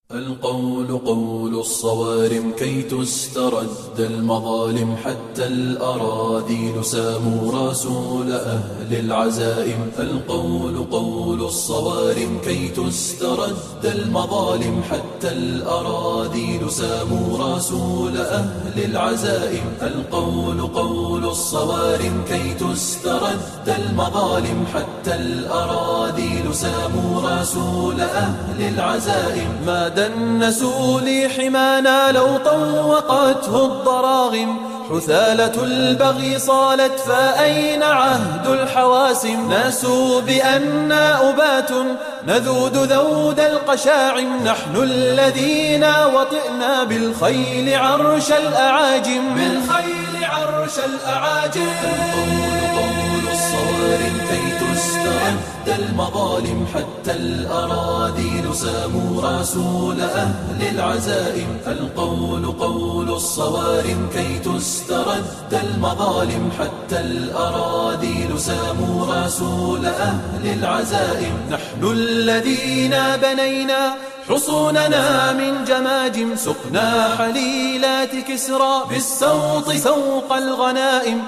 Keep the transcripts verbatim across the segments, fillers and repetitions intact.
القول قول الصوارم كي تسترد المظالم، حتى الأراذيل ساموا رسول أهل العزائم. القول قول الصوارم كي تسترد المظالم، حتى الأراذيل ساموا رسول أهل العزائم. القول قول الصوارم كي تسترد المظالم، حتى الأراذيل ساموا رسول أهل العزائم. ما دنسوا لي حمانا لو طوقته الضراغم، حثالة البغي صالت فأين عهد الحواسم. ناسوا بأننا أبات نذود ذود القشاعم، نحن الذين وطئنا بالخيل عرش الأعاجم، بالخيل عرش الأعاجم. القول قول الصوارم كي تسترد المظالم، حتى الأراذيل ساموا رسول أهل العزائم. القول قول الصوارم كي تسترد المظالم، حتى الأراذيل ساموا رسول أهل العزائم. نحن الذين بنينا حصوننا من جماجم، سقنا حليلات كسرى بالسوط سوق الغنائم.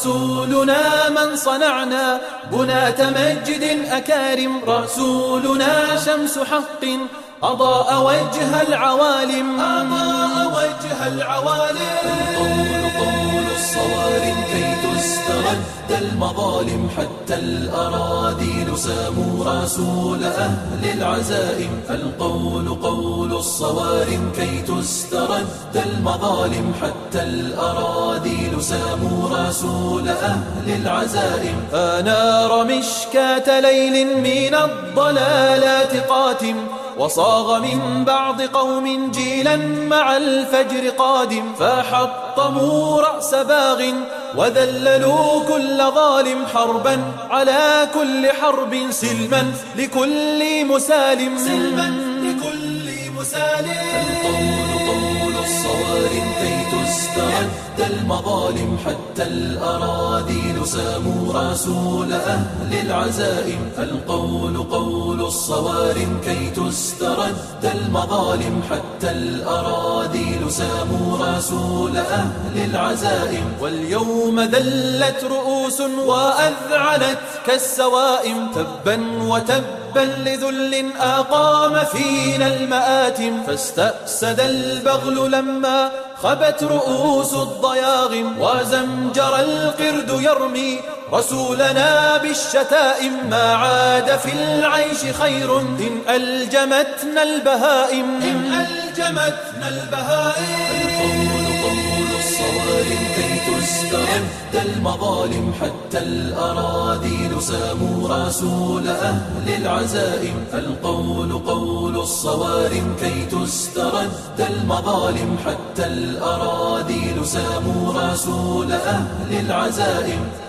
رسولنا من صنعنا بنات مجد أكارم، رسولنا شمس حق أضاء وجه العوالم، أضاء وجه العوالم. القول قول الصوارم كي تسترد المظالم، حتى الأراذيل ساموا رسول أهل العزائم. القول قول الصوارم كي تسترد المظالم، حتى الأراذيل ساموا رسول أهل العزائم. أنار مشكاة ليل من الضلالات قاتم، وصاغ من بعض قوم جيلا مع الفجر قادم. فحطموا رأس باغ وذللوا كل ظالم، حربا على كل حرب سلما لكل مسالم، سلما لكل مسالم. القول قول الصوارم كي تسترد المظالم، حتى الأراذيل ساموا رسول أهل العزائم. القول قول الصوارم كي تسترد المظالم، حتى الأراذيل ساموا رسول أهل العزائم. واليوم ذلت رؤوس وأذعنت كالسوائم، تبا وتبا لذل أقام فينا المآتم. فاستأسد البغل لما خبت رؤوس الضياغم، وزمجر القرد يرمي رسولنا بالشتائم. ما عاد في العيش خير إن ألجمتنا البهائم، إن ألجمتنا البهائم. القول قول الصوارم كي تسترد المظالم، حتى الأراذيل ساموا رسول أهل العزائم. القول قول الصوارم كي تسترد المظالم، حتى الأراذيل ساموا رسول أهل العزائم.